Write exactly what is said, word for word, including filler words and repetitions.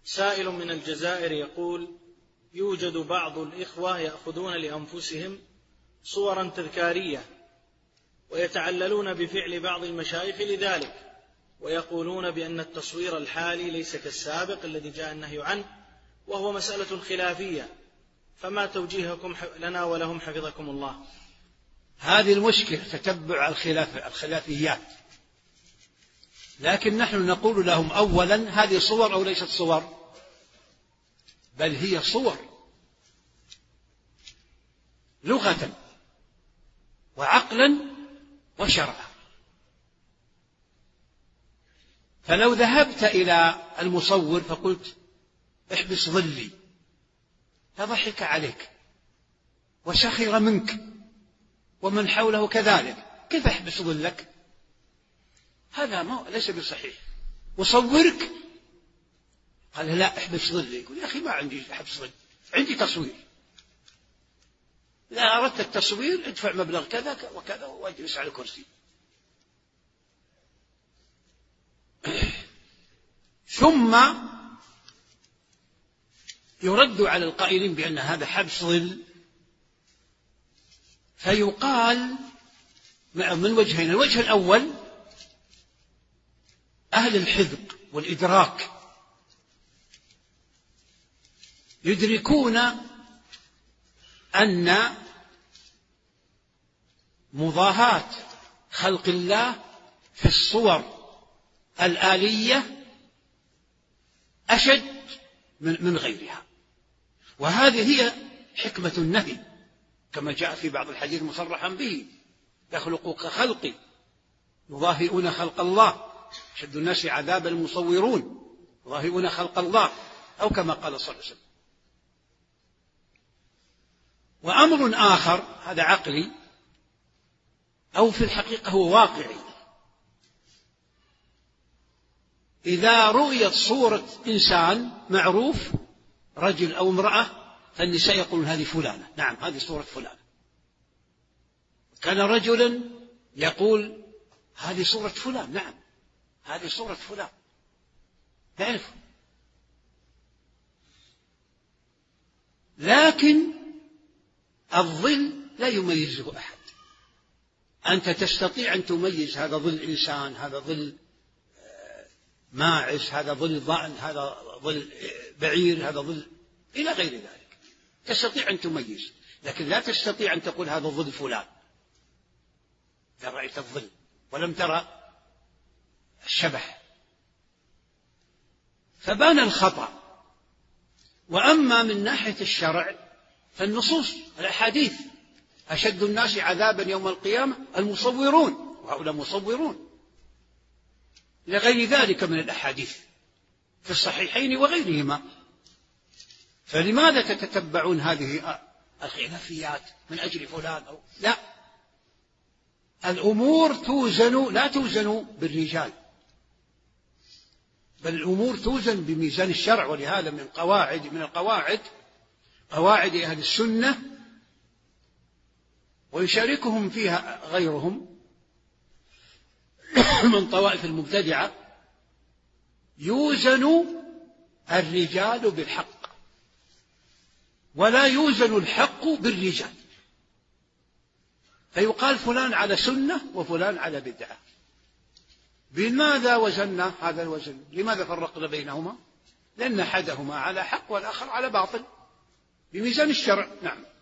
سائل من الجزائر يقول: يوجد بعض الإخوة يأخذون لأنفسهم صورا تذكارية ويتعللون بفعل بعض المشايخ لذلك، ويقولون بأن التصوير الحالي ليس كالسابق الذي جاء النهي عنه، وهو مسألة خلافية، فما توجيهكم لنا ولهم حفظكم الله؟ هذه المشكلة، تتبع الخلاف الخلافيات. لكن نحن نقول لهم أولا: هذه صور أو ليست صور؟ بل هي صور لغة وعقلا وشرعا. فلو ذهبت إلى المصور فقلت: احبس ظلي، فضحك عليك وسخر منك ومن حوله كذلك، كيف احبس ظلك؟ هذا ما ليس بصحيح. وصورك، قال: لا احبس ظلي. يقول: يا أخي ما عندي حبس ظل، عندي تصوير. إذا أردت التصوير ادفع مبلغ كذا وكذا واجلس على الكرسي. ثم يرد على القائلين بأن هذا حبس ظل، فيقال من وجهين: الوجه الأول أهل الحذق والإدراك يدركون أن مضاهاة خلق الله في الصور الآلية أشد من غيرها، وهذه هي حكمة النهي كما جاء في بعض الحديث مصرحا به: يخلق كخلقي يضاهئون خلق الله، أشد الناس عذابا المصورون يضاهئون خلق الله، أو كما قال صلى الله عليه وسلم. وأمر آخر، هذا عقلي أو في الحقيقة هو واقعي: إذا رؤيت صورة إنسان معروف رجل أو امرأة فالنساء يقولون: هذه فلانة، نعم هذه صورة فلانة. كان رجلا يقول: هذه صورة فلان، نعم هذه صورة فلان، تعرف. لكن الظل لا يميزه أحد. أنت تستطيع أن تميز هذا ظل إنسان، هذا ظل ماعز، هذا ظل ضأن، هذا ظل بعير، هذا ظل إلى غير ذلك، تستطيع أن تميز. لكن لا تستطيع أن تقول هذا ظل فلان. إذا رأيت الظل ولم ترى الشبح فبان الخطأ. وأما من ناحية الشرع فالنصوص الأحاديث: أشد الناس عذابا يوم القيامة المصورون، وهؤلاء مصورون، لغير ذلك من الأحاديث في الصحيحين وغيرهما. فلماذا تتتبعون هذه الخلافيات من أجل فلان أو لا؟ الأمور توزن، لا توزن بالرجال، بل الأمور توزن بميزان الشرع. ولهذا من قواعد من القواعد قواعد أهل السنة، ويشاركهم فيها غيرهم من طوائف المبتدعة: يوزن الرجال بالحق ولا يوزن الحق بالرجال. فيقال فلان على سنة وفلان على بدعة. بماذا وزننا هذا الوزن؟ لماذا فرقنا بينهما؟ لأن أحدهما على حق والآخر على باطل، بميزان الشرع. نعم.